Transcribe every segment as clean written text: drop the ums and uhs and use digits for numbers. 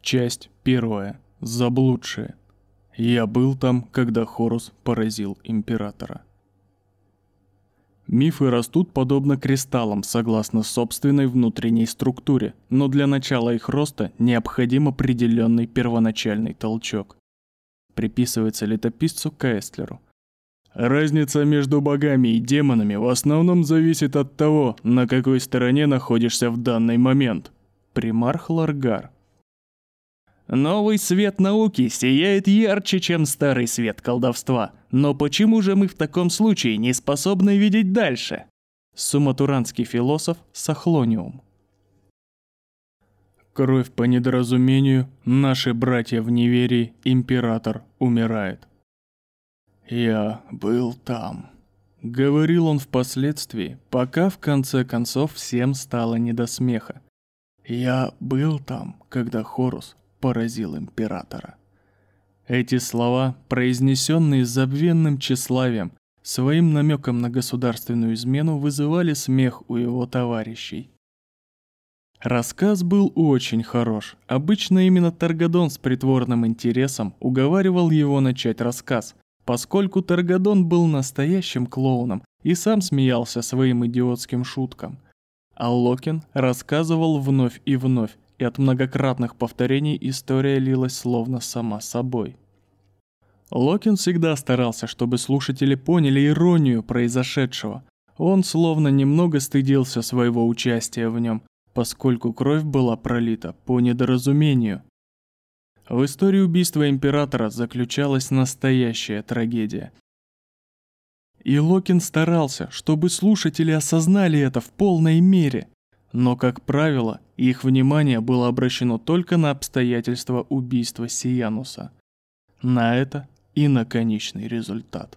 Часть 1. Заблудшие. Я был там, когда Хорус поразил императора. Мифы растут подобно кристаллам, согласно собственной внутренней структуре, но для начала их роста необходим определенный первоначальный толчок. Приписывается летописцу Каэстлеру. Разница между богами и демонами в основном зависит от того, на какой стороне находишься в данный момент. Примарх Ларгар. Новый свет науки сияет ярче, чем старый свет колдовства. Но почему же мы в таком случае не способны видеть дальше? Суматуранский философ Сахлониум. Кровь по недоразумению, наши братья в неверии, император умирает. «Я был там», — говорил он впоследствии, пока в конце концов всем стало не до смеха. «Я был там, когда Хорус поразил императора». Эти слова, произнесенные забвенным тщеславием, своим намеком на государственную измену вызывали смех у его товарищей. Рассказ был очень хорош. Обычно именно Таргадон с притворным интересом уговаривал его начать рассказ, поскольку Таргадон был настоящим клоуном и сам смеялся своим идиотским шуткам. А Локин рассказывал вновь, и от многократных повторений история лилась словно сама собой. Локин всегда старался, чтобы слушатели поняли иронию произошедшего. Он словно немного стыдился своего участия в нем, поскольку кровь была пролита по недоразумению. В истории убийства императора заключалась настоящая трагедия. И Локин старался, чтобы слушатели осознали это в полной мере. Но, как правило, их внимание было обращено только на обстоятельства убийства Сиянуса. На это и на конечный результат.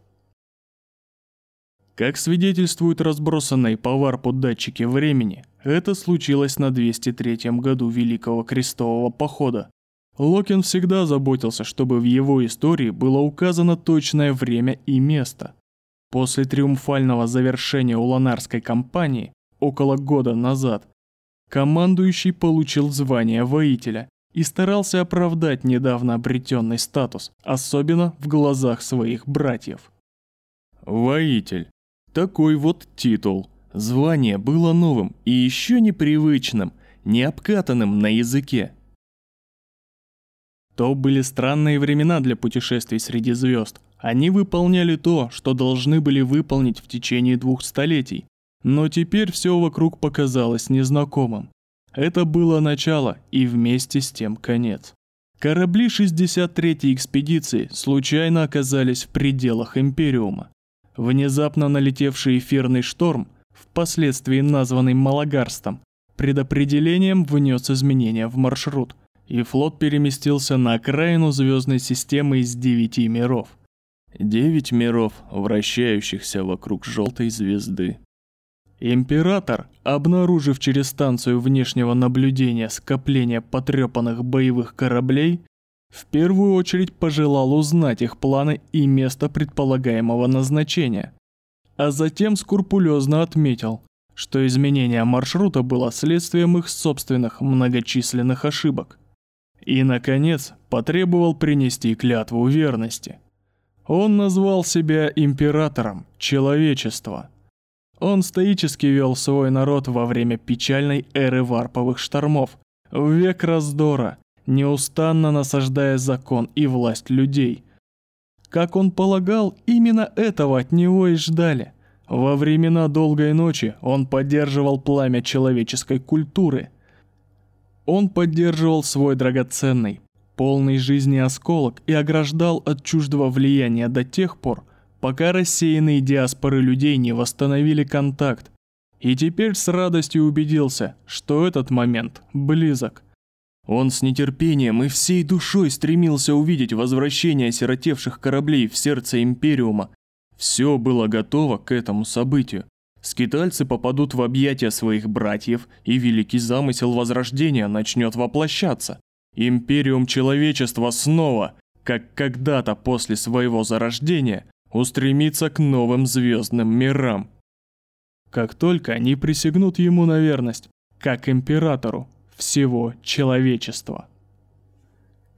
Как свидетельствуют разбросанные по варпу датчики времени, это случилось на 203-м году Великого Крестового Похода. Локин всегда заботился, чтобы в его истории было указано точное время и место. После триумфального завершения Уланарской кампании, около года назад, командующий получил звание воителя и старался оправдать недавно обретенный статус, особенно в глазах своих братьев. Воитель. Такой вот титул. Звание было новым и еще непривычным, не обкатанным на языке. То были странные времена для путешествий среди звезд. Они выполняли то, что должны были выполнить в течение 2 столетий. Но теперь все вокруг показалось незнакомым. Это было начало и вместе с тем конец. Корабли 63-й экспедиции случайно оказались в пределах Империума. Внезапно налетевший эфирный шторм, впоследствии названный Малагарстом, предопределением внес изменения в маршрут, и флот переместился на окраину звездной системы из 9 миров. 9 миров, вращающихся вокруг желтой звезды. Император, обнаружив через станцию внешнего наблюдения скопление потрепанных боевых кораблей, в первую очередь пожелал узнать их планы и место предполагаемого назначения, а затем скрупулезно отметил, что изменение маршрута было следствием их собственных многочисленных ошибок. И, наконец, потребовал принести клятву верности. Он назвал себя императором человечества. Он стоически вел свой народ во время печальной эры варповых штормов, в век раздора, неустанно насаждая закон и власть людей. Как он полагал, именно этого от него и ждали. Во времена долгой ночи он поддерживал пламя человеческой культуры. Он поддерживал свой драгоценный, полный жизни осколок и ограждал от чуждого влияния до тех пор, пока рассеянные диаспоры людей не восстановили контакт. И теперь с радостью убедился, что этот момент близок. Он с нетерпением и всей душой стремился увидеть возвращение осиротевших кораблей в сердце Империума. Все было готово к этому событию. Скитальцы попадут в объятия своих братьев, и великий замысел Возрождения начнет воплощаться. Империум человечества снова, как когда-то после своего зарождения, устремится к новым звездным мирам. Как только они присягнут ему на верность, как императору всего человечества.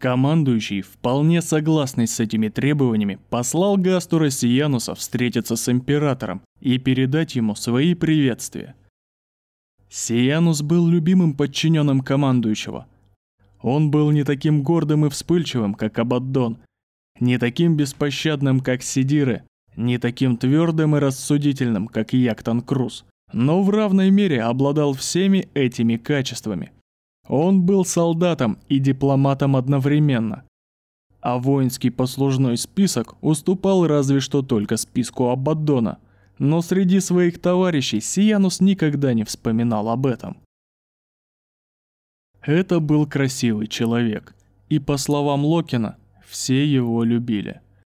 Командующий, вполне согласный с этими требованиями, послал Гастура Сиянуса встретиться с императором и передать ему свои приветствия. Сиянус был любимым подчиненным командующего. Он был не таким гордым и вспыльчивым, как Абаддон, не таким беспощадным, как Сидиры, не таким твердым и рассудительным, как Яктан Круз, но в равной мере обладал всеми этими качествами. Он был солдатом и дипломатом одновременно, а воинский послужной список уступал разве что только списку Абаддона, но среди своих товарищей Сиянус никогда не вспоминал об этом. Это был красивый человек, и, по словам Локина, все его любили.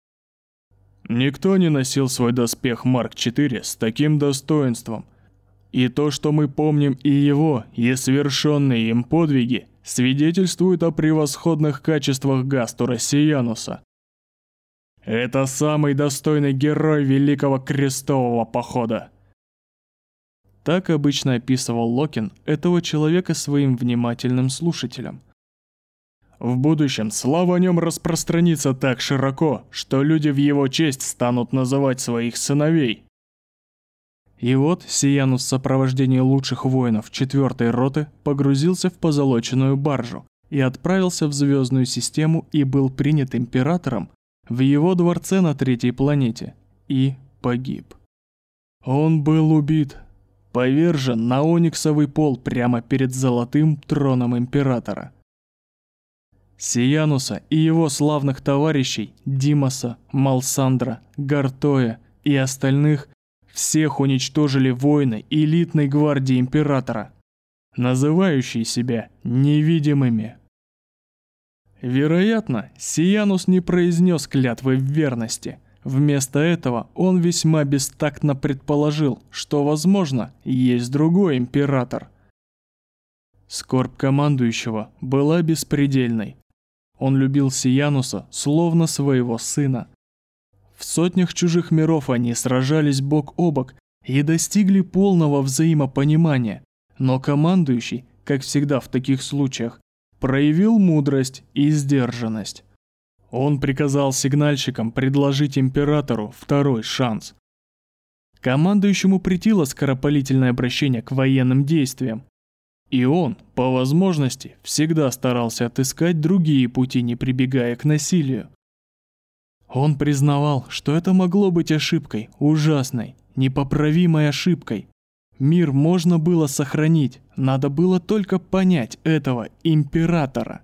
Никто не носил свой доспех Марк IV с таким достоинством. И то, что мы помним и его, и совершенные им подвиги, свидетельствует о превосходных качествах Гастура Сиянуса. Это самый достойный герой Великого Крестового Похода. Так обычно описывал Локин этого человека своим внимательным слушателям. В будущем слава о нем распространится так широко, что люди в его честь станут называть своих сыновей. И вот Сиянус в сопровождении лучших воинов 4-й роты погрузился в позолоченную баржу и отправился в звездную систему и был принят императором в его дворце на 3-й планете и погиб. Он был убит, повержен на ониксовый пол прямо перед золотым троном императора. Сиянуса и его славных товарищей Димаса, Малсандра, Гартоя и остальных всех уничтожили воины элитной гвардии императора, называющие себя невидимыми. Вероятно, Сиянус не произнес клятвы в верности. Вместо этого он весьма бестактно предположил, что, возможно, есть другой император. Скорбь командующего была беспредельной. Он любил Сиянуса словно своего сына. В сотнях чужих миров они сражались бок о бок и достигли полного взаимопонимания, но командующий, как всегда в таких случаях, проявил мудрость и сдержанность. Он приказал сигнальщикам предложить императору второй шанс. Командующему претило скоропалительное обращение к военным действиям, и он, по возможности, всегда старался отыскать другие пути, не прибегая к насилию. Он признавал, что это могло быть ошибкой, ужасной, непоправимой ошибкой. Мир можно было сохранить, надо было только понять этого императора.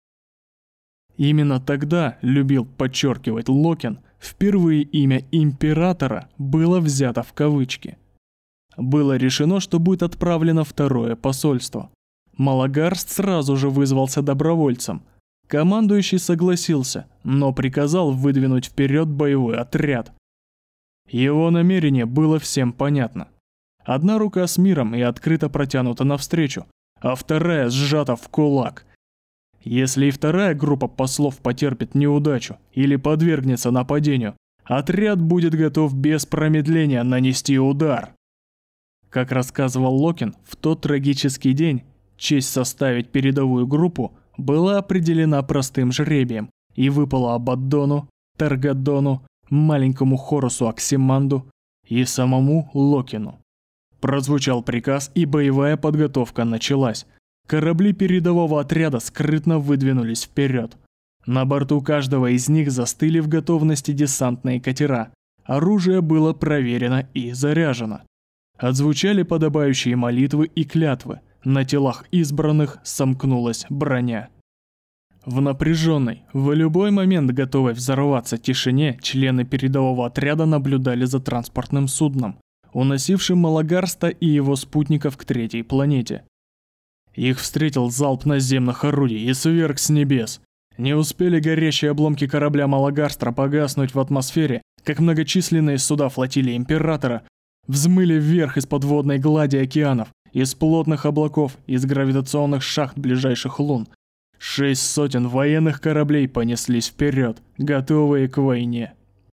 Именно тогда, любил подчеркивать Локин, впервые имя императора было взято в кавычки. Было решено, что будет отправлено второе посольство. Малагарст сразу же вызвался добровольцем. Командующий согласился, но приказал выдвинуть вперед боевой отряд. Его намерение было всем понятно. Одна рука с миром и открыто протянута навстречу, а вторая сжата в кулак. Если и вторая группа послов потерпит неудачу или подвергнется нападению, отряд будет готов без промедления нанести удар. Как рассказывал Локин, в тот трагический день честь составить передовую группу была определена простым жребием и выпала Абаддону, Таргадону, маленькому Хорусу Оксиманду и самому Локину. Прозвучал приказ, и боевая подготовка началась. Корабли передового отряда скрытно выдвинулись вперед. На борту каждого из них застыли в готовности десантные катера. Оружие было проверено и заряжено. Отзвучали подобающие молитвы и клятвы. На телах избранных сомкнулась броня. В напряженной, в любой момент готовой взорваться тишине, члены передового отряда наблюдали за транспортным судном, уносившим Малагарста и его спутников к 3-й планете. Их встретил залп наземных орудий и сверг с небес. Не успели горящие обломки корабля Малагарстра погаснуть в атмосфере, как многочисленные суда флотилии Императора взмыли вверх из подводной глади океанов, из плотных облаков, из гравитационных шахт ближайших лун. 600 военных кораблей понеслись вперед, готовые к войне.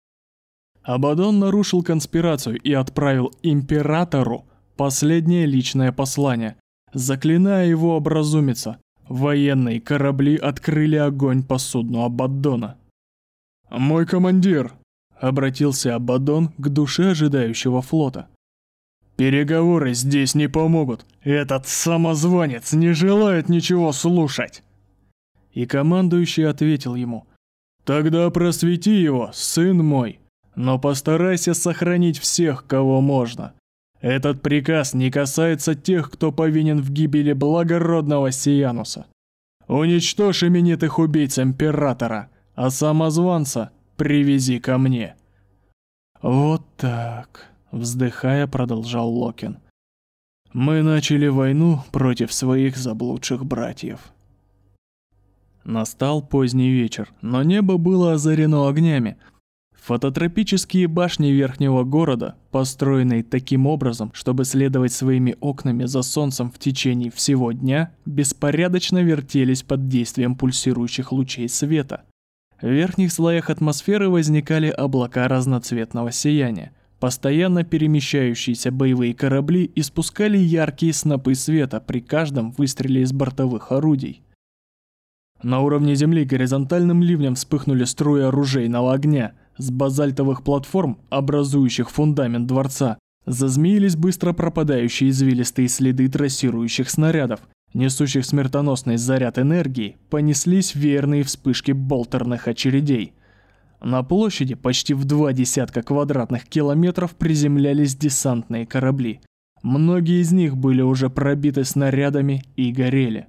Абаддон нарушил конспирацию и отправил императору последнее личное послание, заклиная его образумиться, Военные корабли открыли огонь по судну Абаддона. «Мой командир!» — обратился Абаддон к душе ожидающего флота. «Переговоры здесь не помогут. Этот самозванец не желает ничего слушать!» И командующий ответил ему: «Тогда просвети его, сын мой, но постарайся сохранить всех, кого можно. Этот приказ не касается тех, кто повинен в гибели благородного Сиянуса. Уничтожь именитых убийц императора, а самозванца привези ко мне». «Вот так», — вздыхая, продолжал Локин. «Мы начали войну против своих заблудших братьев». Настал поздний вечер, но небо было озарено огнями. Фототропические башни верхнего города, построенные таким образом, чтобы следовать своими окнами за солнцем в течение всего дня, беспорядочно вертелись под действием пульсирующих лучей света. В верхних слоях атмосферы возникали облака разноцветного сияния. Постоянно перемещающиеся боевые корабли испускали яркие снопы света при каждом выстреле из бортовых орудий. На уровне земли горизонтальным ливнем вспыхнули струи оружейного огня. С базальтовых платформ, образующих фундамент дворца, зазмеились быстро пропадающие извилистые следы трассирующих снарядов, несущих смертоносный заряд энергии, понеслись верные вспышки болтерных очередей. На площади почти в 20 квадратных километров приземлялись десантные корабли. Многие из них были уже пробиты снарядами и горели.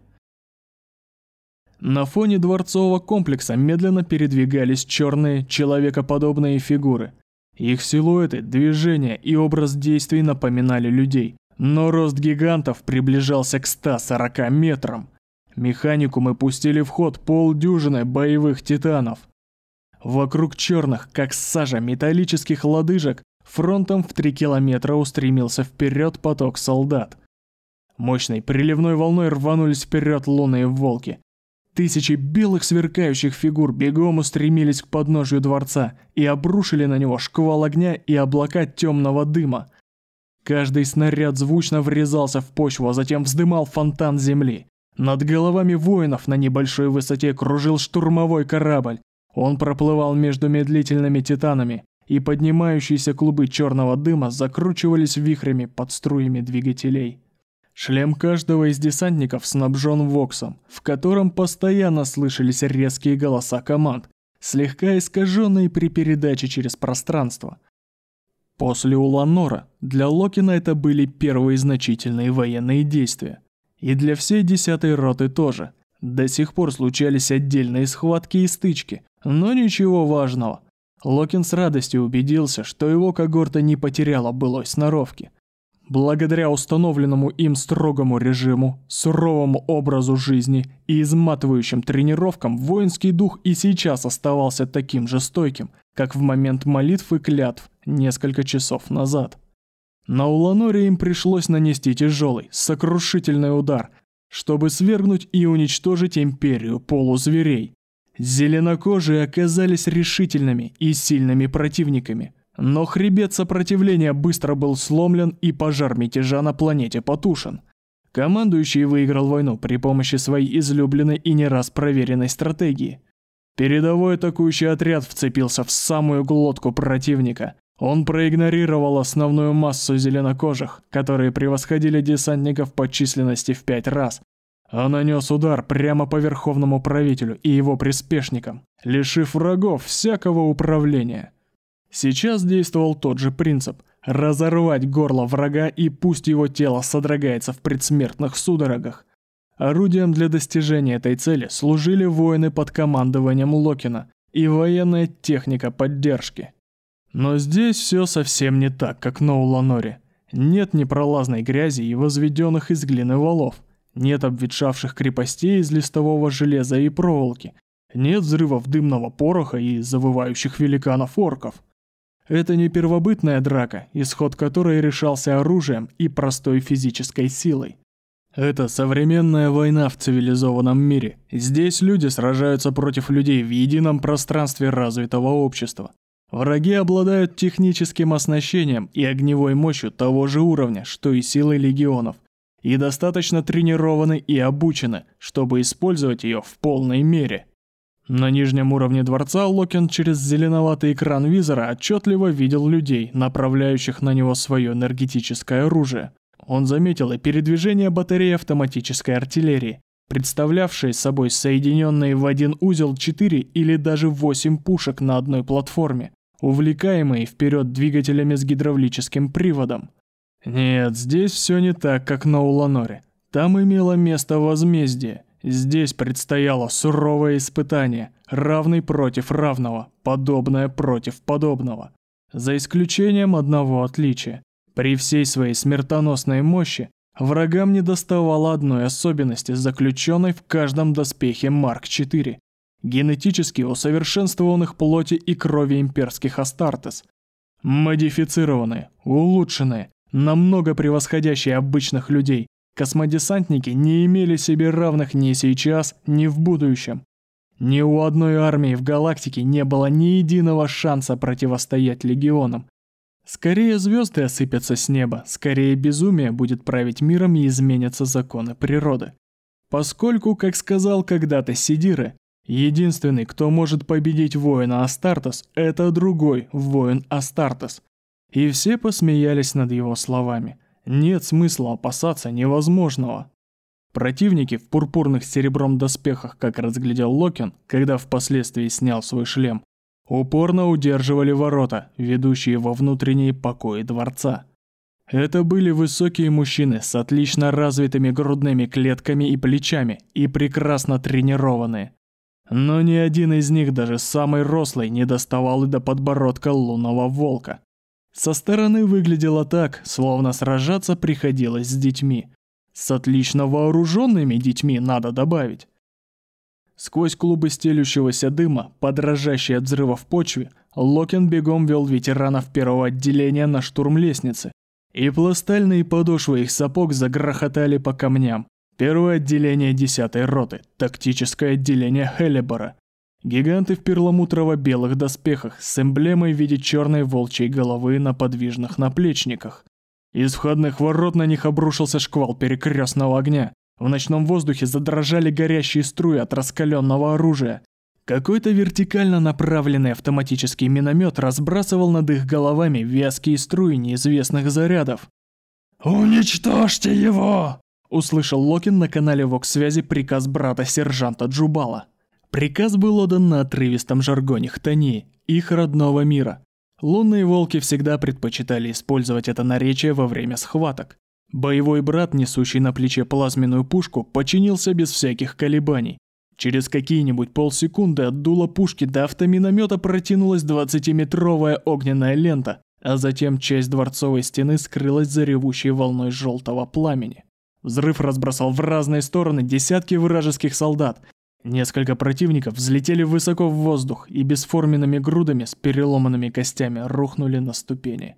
На фоне дворцового комплекса медленно передвигались черные, человекоподобные фигуры. Их силуэты, движения и образ действий напоминали людей, но рост гигантов приближался к 140 метрам. Механикумы пустили в ход полдюжины боевых титанов. Вокруг черных, как сажа металлических лодыжек, фронтом в 3 километра устремился вперед поток солдат. Мощной приливной волной рванулись вперед лунные волки. Тысячи белых сверкающих фигур бегом устремились к подножию дворца и обрушили на него шквал огня и облака темного дыма. Каждый снаряд звучно врезался в почву, а затем вздымал фонтан земли. Над головами воинов на небольшой высоте кружил штурмовой корабль. Он проплывал между медлительными титанами, и поднимающиеся клубы черного дыма закручивались вихрями под струями двигателей. Шлем каждого из десантников снабжен воксом, в котором постоянно слышались резкие голоса команд, слегка искаженные при передаче через пространство. После Уланора для Локина это были первые значительные военные действия. И для всей 10-й роты тоже. До сих пор случались отдельные схватки и стычки, но ничего важного. Локин с радостью убедился, что его когорта не потеряла былой сноровки. Благодаря установленному им строгому режиму, суровому образу жизни и изматывающим тренировкам, воинский дух и сейчас оставался таким же стойким, как в момент молитв и клятв несколько часов назад. На Уланоре им пришлось нанести тяжелый, сокрушительный удар, чтобы свергнуть и уничтожить империю полузверей. Зеленокожие оказались решительными и сильными противниками. Но хребет сопротивления быстро был сломлен, и пожар мятежа на планете потушен. Командующий выиграл войну при помощи своей излюбленной и не раз проверенной стратегии. Передовой атакующий отряд вцепился в самую глотку противника. Он проигнорировал основную массу зеленокожих, которые превосходили десантников по численности в 5 раз, а нанес удар прямо по верховному правителю и его приспешникам, лишив врагов всякого управления. Сейчас действовал тот же принцип – разорвать горло врага, и пусть его тело содрогается в предсмертных судорогах. Орудием для достижения этой цели служили воины под командованием Локина и военная техника поддержки. Но здесь все совсем не так, как на Уланоре. Нет непролазной грязи и возведенных из глины валов, нет обветшавших крепостей из листового железа и проволоки, нет взрывов дымного пороха и завывающих великанов-орков. Это не первобытная драка, исход которой решался оружием и простой физической силой. Это современная война в цивилизованном мире. Здесь люди сражаются против людей в едином пространстве развитого общества. Враги обладают техническим оснащением и огневой мощью того же уровня, что и силой легионов. и достаточно тренированы и обучены, чтобы использовать ее в полной мере. На нижнем уровне дворца Локин через зеленоватый экран визора отчетливо видел людей, направляющих на него свое энергетическое оружие. Он заметил и передвижение батареи автоматической артиллерии, представлявшие собой соединенные в один узел 4 или даже 8 пушек на одной платформе, увлекаемые вперед двигателями с гидравлическим приводом. Нет, здесь все не так, как на Уланоре. Там имело место возмездие. Здесь предстояло суровое испытание, равный против равного, подобное против подобного. За исключением одного отличия. При всей своей смертоносной мощи врагам недоставало одной особенности, заключенной в каждом доспехе Марк-4. Генетически усовершенствованных плоти и крови имперских Астартес. Модифицированные, улучшенные, намного превосходящие обычных людей, космодесантники не имели себе равных ни сейчас, ни в будущем. Ни у одной армии в галактике не было ни единого шанса противостоять легионам. Скорее звезды осыпятся с неба, скорее безумие будет править миром и изменятся законы природы. Поскольку, как сказал когда-то Сидиры, единственный, кто может победить воина Астартес, это другой воин Астартес. И все посмеялись над его словами. Нет смысла опасаться невозможного. Противники в пурпурных с серебром доспехах, как разглядел Локин, когда впоследствии снял свой шлем, упорно удерживали ворота, ведущие во внутренние покои дворца. Это были высокие мужчины с отлично развитыми грудными клетками и плечами и прекрасно тренированные. Но ни один из них, даже самый рослый, не доставал и до подбородка лунного волка. Со стороны выглядело так, словно сражаться приходилось с детьми. С отлично вооруженными детьми, надо добавить. Сквозь клубы стелющегося дыма, подрожащей от взрыва в почве, Локин бегом вел ветеранов первого отделения на штурм лестницы. И пластальные подошвы их сапог загрохотали по камням. Первое отделение 10-й роты, тактическое отделение Хелибора. Гиганты в перламутрово-белых доспехах с эмблемой в виде черной волчьей головы на подвижных наплечниках. Из входных ворот на них обрушился шквал перекрестного огня. В ночном воздухе задрожали горящие струи от раскаленного оружия. Какой-то вертикально направленный автоматический миномет разбрасывал над их головами вязкие струи неизвестных зарядов. «Уничтожьте его!» — услышал Локин на канале ВОКС-связи приказ брата-сержанта Джубала. Приказ был отдан на отрывистом жаргоне Хтонии, их родного мира. Лунные волки всегда предпочитали использовать это наречие во время схваток. Боевой брат, несущий на плече плазменную пушку, подчинился без всяких колебаний. Через какие-нибудь полсекунды от дула пушки до автоминомета протянулась 20-метровая огненная лента, а затем часть дворцовой стены скрылась за ревущей волной желтого пламени. Взрыв разбросал в разные стороны десятки вражеских солдат. Несколько противников взлетели высоко в воздух и бесформенными грудами с переломанными костями рухнули на ступени.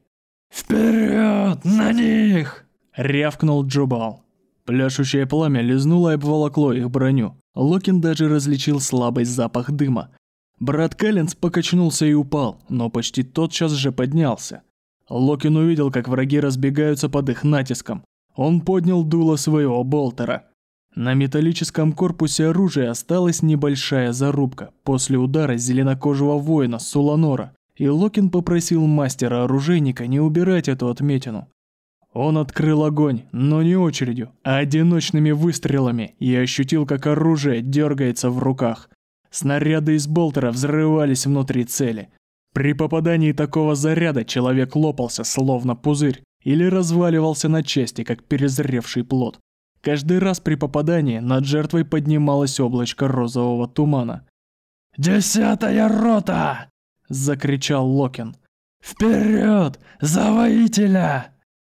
«Вперед! На них!» — рявкнул Джубал. Пляшущее пламя лизнуло и обволокло их броню. Локин даже различил слабый запах дыма. Брат Каллинс покачнулся и упал, но почти тотчас же поднялся. Локин увидел, как враги разбегаются под их натиском. Он поднял дуло своего болтера. На металлическом корпусе оружия осталась небольшая зарубка после удара зеленокожего воина с Уланора, и Локин попросил мастера-оружейника не убирать эту отметину. Он открыл огонь, но не очередью, а одиночными выстрелами, и ощутил, как оружие дергается в руках. Снаряды из болтера взрывались внутри цели. При попадании такого заряда человек лопался, словно пузырь, или разваливался на части, как перезревший плод. Каждый раз при попадании над жертвой поднималось облачко розового тумана. «10-я рота!» – закричал Локин. «Вперед! За воителя!»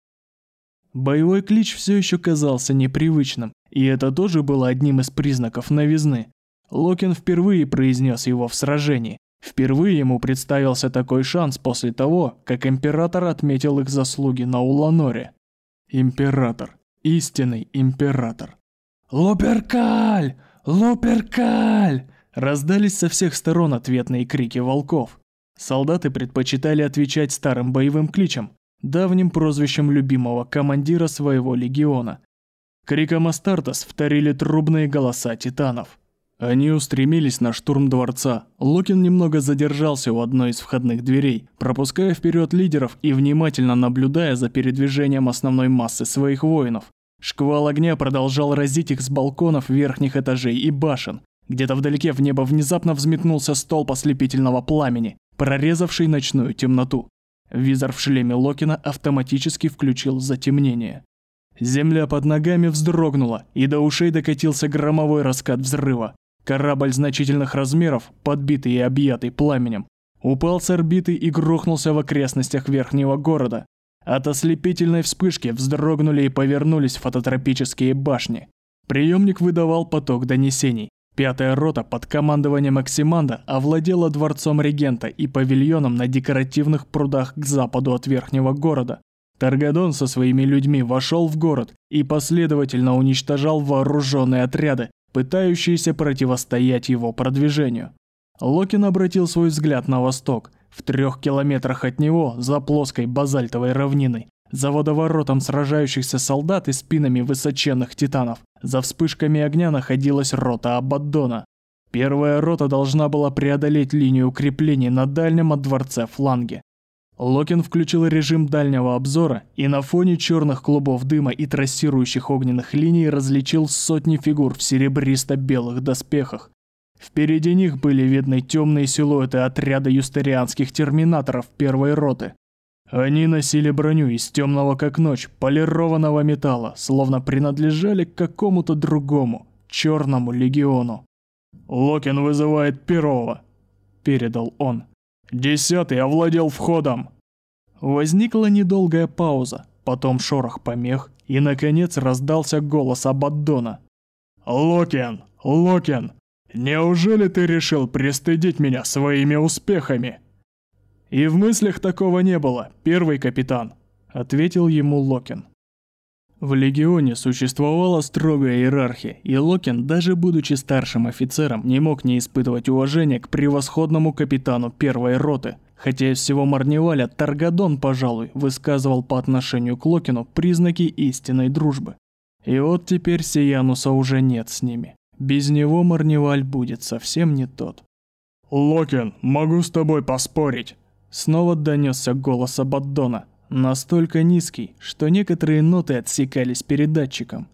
Боевой клич все еще казался непривычным, и это тоже было одним из признаков новизны. Локин впервые произнес его в сражении. Впервые ему представился такой шанс после того, как император отметил их заслуги на Уланоре. Император. Истинный император. «Луперкаль! Луперкаль!» Раздались со всех сторон ответные крики волков. Солдаты предпочитали отвечать старым боевым кличем, давним прозвищем любимого командира своего легиона. Криком Астартес вторили трубные голоса титанов. Они устремились на штурм дворца. Локин немного задержался у одной из входных дверей, пропуская вперед лидеров и внимательно наблюдая за передвижением основной массы своих воинов. Шквал огня продолжал разить их с балконов верхних этажей и башен. Где-то вдалеке в небо внезапно взметнулся столб ослепительного пламени, прорезавший ночную темноту. Визор в шлеме Локина автоматически включил затемнение. Земля под ногами вздрогнула, и до ушей докатился громовой раскат взрыва. Корабль значительных размеров, подбитый и объятый пламенем, упал с орбиты и грохнулся в окрестностях верхнего города. От ослепительной вспышки вздрогнули и повернулись фототропические башни. Приемник выдавал поток донесений. 5-я рота под командованием Оксиманда овладела дворцом регента и павильоном на декоративных прудах к западу от верхнего города. Таргадон со своими людьми вошел в город и последовательно уничтожал вооруженные отряды, пытающиеся противостоять его продвижению. Локин обратил свой взгляд на восток. В 3 километрах от него, за плоской базальтовой равниной, за водоворотом сражающихся солдат и спинами высоченных титанов, за вспышками огня находилась рота Абаддона. 1-я рота должна была преодолеть линию укреплений на дальнем от дворца фланге. Локин включил режим дальнего обзора и на фоне черных клубов дыма и трассирующих огненных линий различил сотни фигур в серебристо-белых доспехах. Впереди них были видны темные силуэты отряда юстерианских терминаторов 1-й роты. Они носили броню из темного как ночь, полированного металла, словно принадлежали к какому-то другому, черному легиону. «Локин вызывает 1-го», — передал он. «10-й овладел входом». Возникла недолгая пауза, потом шорох помех, и, наконец, раздался голос Абаддона. «Локин, Локин, неужели ты решил пристыдить меня своими успехами?» «И в мыслях такого не было, 1-й капитан», — ответил ему Локин. В легионе существовала строгая иерархия, и Локин, даже будучи старшим офицером, не мог не испытывать уважения к превосходному капитану 1-й роты, хотя из всего Марневаля Таргадон, пожалуй, высказывал по отношению к Локину признаки истинной дружбы. И вот теперь Сиянуса уже нет с ними. Без него Марневаль будет совсем не тот. «Локин, могу с тобой поспорить!» Снова донесся голос Абаддона. Настолько низкий, что некоторые ноты отсекались передатчиком.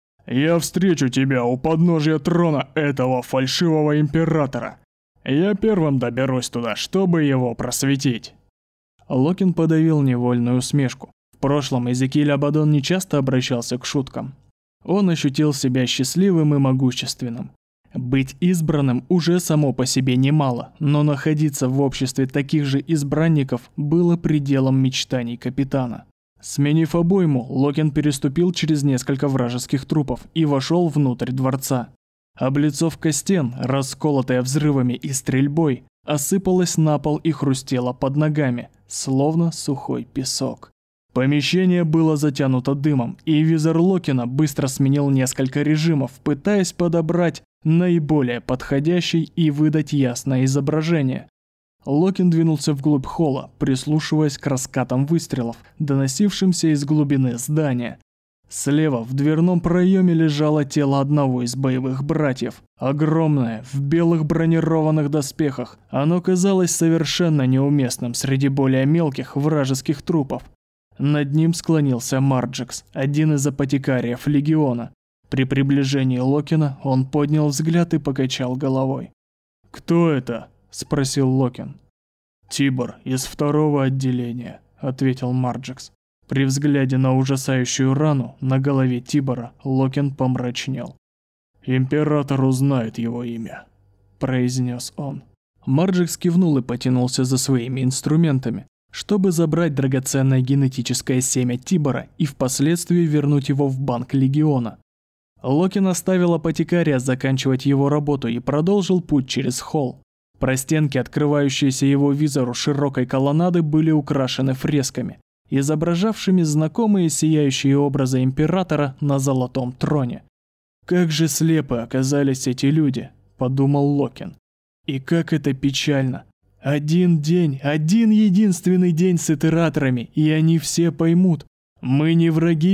«Я встречу тебя у подножия трона этого фальшивого императора. Я первым доберусь туда, чтобы его просветить». Локин подавил невольную усмешку. В прошлом Эзекиль Абаддон нечасто обращался к шуткам. Он ощутил себя счастливым и могущественным. Быть избранным уже само по себе немало, но находиться в обществе таких же избранников было пределом мечтаний капитана. Сменив обойму, Локин переступил через несколько вражеских трупов и вошел внутрь дворца. Облицовка стен, расколотая взрывами и стрельбой, осыпалась на пол и хрустела под ногами, словно сухой песок. Помещение было затянуто дымом, и визор Локина быстро сменил несколько режимов, пытаясь подобрать наиболее подходящий и выдать ясное изображение. Локин двинулся вглубь холла, прислушиваясь к раскатам выстрелов, доносившимся из глубины здания. Слева в дверном проеме лежало тело одного из боевых братьев. Огромное, в белых бронированных доспехах, оно казалось совершенно неуместным среди более мелких вражеских трупов. Над ним склонился Марджекс, один из апотекариев легиона. При приближении Локина он поднял взгляд и покачал головой. «Кто это?» – спросил Локин. «Тибор из 2-го отделения», – ответил Марджекс. При взгляде на ужасающую рану на голове Тибора Локин помрачнел. «Император узнает его имя», – произнес он. Марджекс кивнул и потянулся за своими инструментами, чтобы забрать драгоценное генетическое семя Тибора и впоследствии вернуть его в банк легиона. Локин оставил апотекария заканчивать его работу и продолжил путь через холл. Простенки, открывающиеся его визору широкой колоннады, были украшены фресками, изображавшими знакомые сияющие образы императора на золотом троне. «Как же слепы оказались эти люди», – подумал Локин. «И как это печально. Один день, один единственный день с итераторами, и они все поймут. Мы не враги им,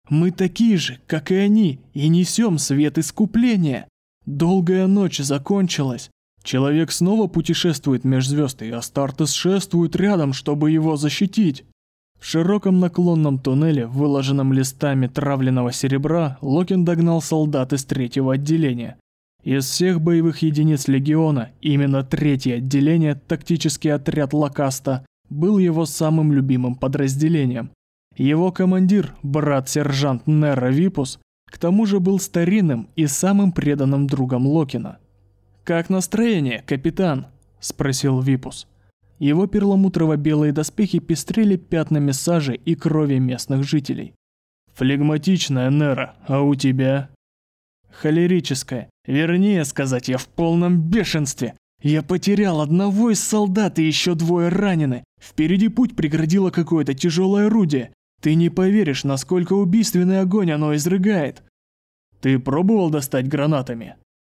Мы такие же, как и они, и несем свет искупления. Долгая ночь закончилась. Человек снова путешествует меж звезд, и Астартес шествует рядом, чтобы его защитить. В широком наклонном туннеле, выложенном листами травленного серебра, Локин догнал солдат из 3-го отделения. Из всех боевых единиц легиона, именно 3-е отделение, тактический отряд Лакаста, был его самым любимым подразделением. Его командир, брат-сержант Нерра Випус, к тому же был старинным и самым преданным другом Локина. «Как настроение, капитан?» – спросил Випус. Его перламутрово-белые доспехи пестрели пятнами сажи и крови местных жителей. «Флегматичная, Нерра, а у тебя?» «Холерическая. Вернее сказать, я в полном бешенстве. Я потерял одного из солдат и еще 2 ранены. Впереди путь преградило какое-то тяжелое орудие. Ты не поверишь, насколько убийственный огонь оно изрыгает». «Ты пробовал достать гранатами?»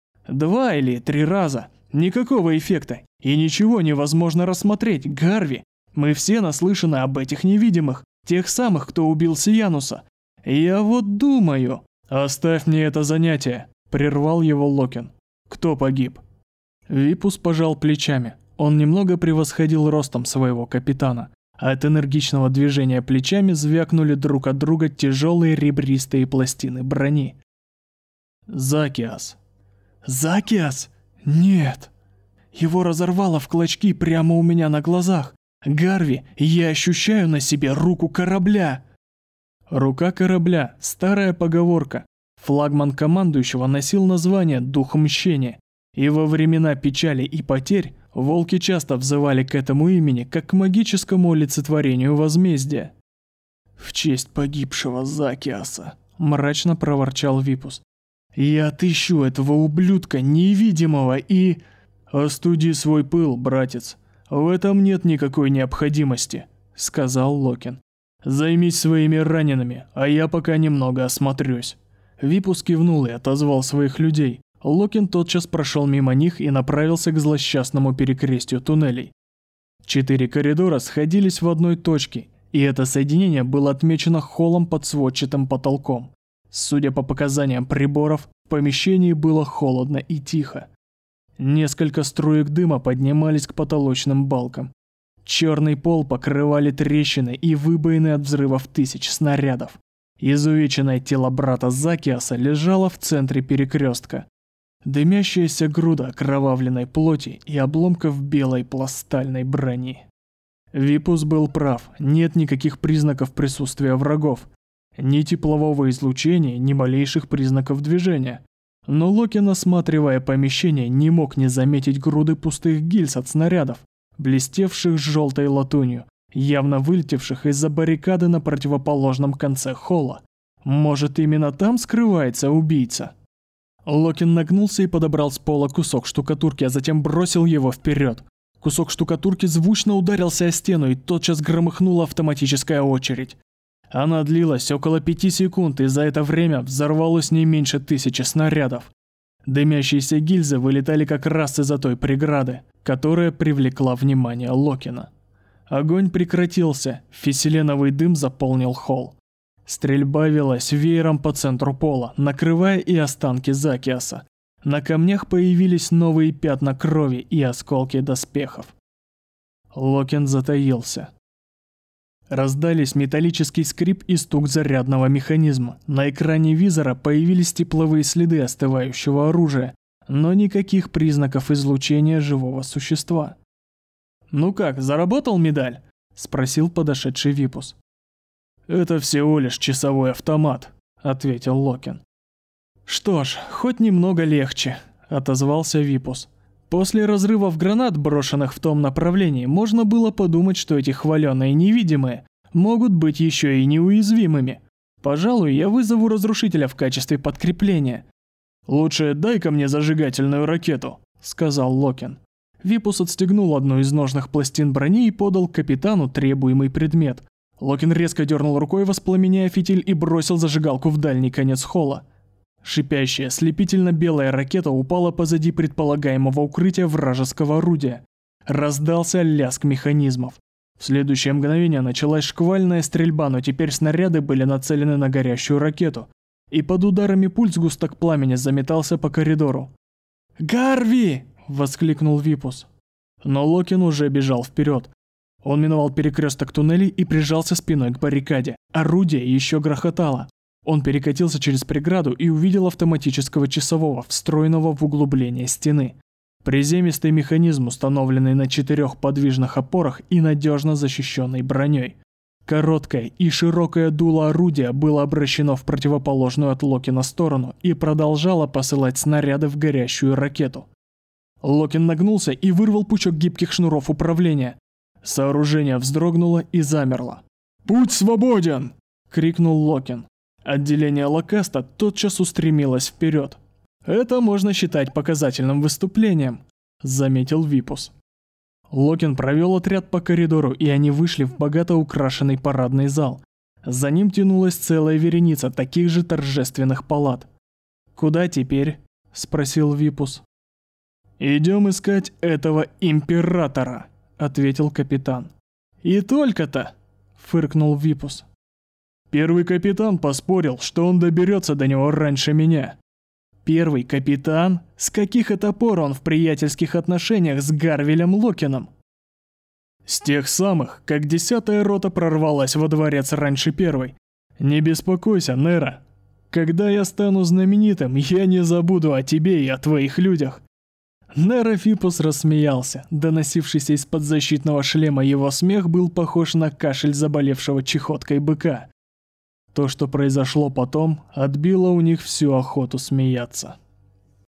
2 или 3 раза. Никакого эффекта. И ничего невозможно рассмотреть, Гарви. Мы все наслышаны об этих невидимых, тех самых, кто убил Сиянуса. Я вот думаю... «Оставь мне это занятие», – прервал его Локин. «Кто погиб?» Випус пожал плечами. Он немного превосходил ростом своего капитана. От энергичного движения плечами звякнули друг от друга тяжелые ребристые пластины брони. «Закиас». «Закиас? Нет. Его разорвало в клочки прямо у меня на глазах. Гарви, я ощущаю на себе руку корабля». Рука корабля – старая поговорка. Флагман командующего носил название «Дух мщения». И во времена печали и потерь волки часто взывали к этому имени как к магическому олицетворению возмездия. «В честь погибшего Закиаса», – мрачно проворчал Випус. «Я отыщу этого ублюдка невидимого и...» «Остуди свой пыл, братец. В этом нет никакой необходимости», – сказал Локин. «Займись своими ранеными, а я пока немного осмотрюсь». Випус кивнул и отозвал своих людей. Локин тотчас прошел мимо них и направился к злосчастному перекрестию туннелей. 4 коридора сходились в одной точке, и это соединение было отмечено холлом под сводчатым потолком. Судя по показаниям приборов, в помещении было холодно и тихо. Несколько струек дыма поднимались к потолочным балкам. Черный пол покрывали трещины и выбоины от взрывов тысяч снарядов. Изувеченное тело брата Закиаса лежало в центре перекрестка. Дымящаяся груда окровавленной плоти и обломков белой пластальной брони. Випус был прав, нет никаких признаков присутствия врагов. Ни теплового излучения, ни малейших признаков движения. Но Локин, осматривая помещение, не мог не заметить груды пустых гильз от снарядов, блестевших желтой латунью, явно вылетевших из-за баррикады на противоположном конце холла. Может, именно там скрывается убийца? Локин нагнулся и подобрал с пола кусок штукатурки, а затем бросил его вперед. Кусок штукатурки звучно ударился о стену, и тотчас громыхнула автоматическая очередь. Она длилась около 5 секунд, и за это время взорвалось не меньше 1000 снарядов. Дымящиеся гильзы вылетали как раз из-за той преграды, которая привлекла внимание Локина. Огонь прекратился, фитиленовый дым заполнил холл. Стрельба велась веером по центру пола, накрывая и останки Закиаса. На камнях появились новые пятна крови и осколки доспехов. Локин затаился. Раздались металлический скрип и стук зарядного механизма. На экране визора появились тепловые следы остывающего оружия, но никаких признаков излучения живого существа. «Ну как, заработал медаль?» – спросил подошедший Випус. «Это всего лишь часовой автомат», – ответил Локин. «Что ж, хоть немного легче», – отозвался Випус. После разрывов гранат, брошенных в том направлении, можно было подумать, что эти хваленые невидимые могут быть еще и неуязвимыми. Пожалуй, я вызову разрушителя в качестве подкрепления. «Лучше дай-ка мне зажигательную ракету», – сказал Локин. Випус отстегнул одну из ножных пластин брони и подал капитану требуемый предмет. Локин резко дернул рукой, воспламеняя фитиль, и бросил зажигалку в дальний конец холла. Шипящая, слепительно-белая ракета упала позади предполагаемого укрытия вражеского орудия. Раздался лязг механизмов. В следующее мгновение началась шквальная стрельба, но теперь снаряды были нацелены на горящую ракету, и под ударами пуль сгусток пламени заметался по коридору. «Гарви!» – воскликнул Випус. Но Локин уже бежал вперед. Он миновал перекресток туннелей и прижался спиной к баррикаде. Орудие еще грохотало. Он перекатился через преграду и увидел автоматического часового, встроенного в углубление стены. Приземистый механизм, установленный на 4 подвижных опорах и надежно защищенный броней. Короткое и широкое дуло орудия было обращено в противоположную от Локина сторону и продолжало посылать снаряды в горящую ракету. Локин нагнулся и вырвал пучок гибких шнуров управления. Сооружение вздрогнуло и замерло. «Путь свободен!» – крикнул Локин. Отделение Локаста тотчас устремилось вперед. «Это можно считать показательным выступлением», – заметил Випус. Локин провел отряд по коридору, и они вышли в богато украшенный парадный зал. За ним тянулась целая вереница таких же торжественных палат. «Куда теперь?» – спросил Випус. «Идем искать этого императора», – ответил капитан. «И только-то», – фыркнул Випус. «Первый капитан поспорил, что он доберется до него раньше меня». «Первый капитан? С каких это пор он в приятельских отношениях с Гарвилем Локином?» «С тех самых, как 10-я рота прорвалась во дворец раньше первой. Не беспокойся, Нера. Когда я стану знаменитым, я не забуду о тебе и о твоих людях». Нера Випус рассмеялся. Доносившийся из-под защитного шлема его смех был похож на кашель заболевшего чехоткой быка. То, что произошло потом, отбило у них всю охоту смеяться.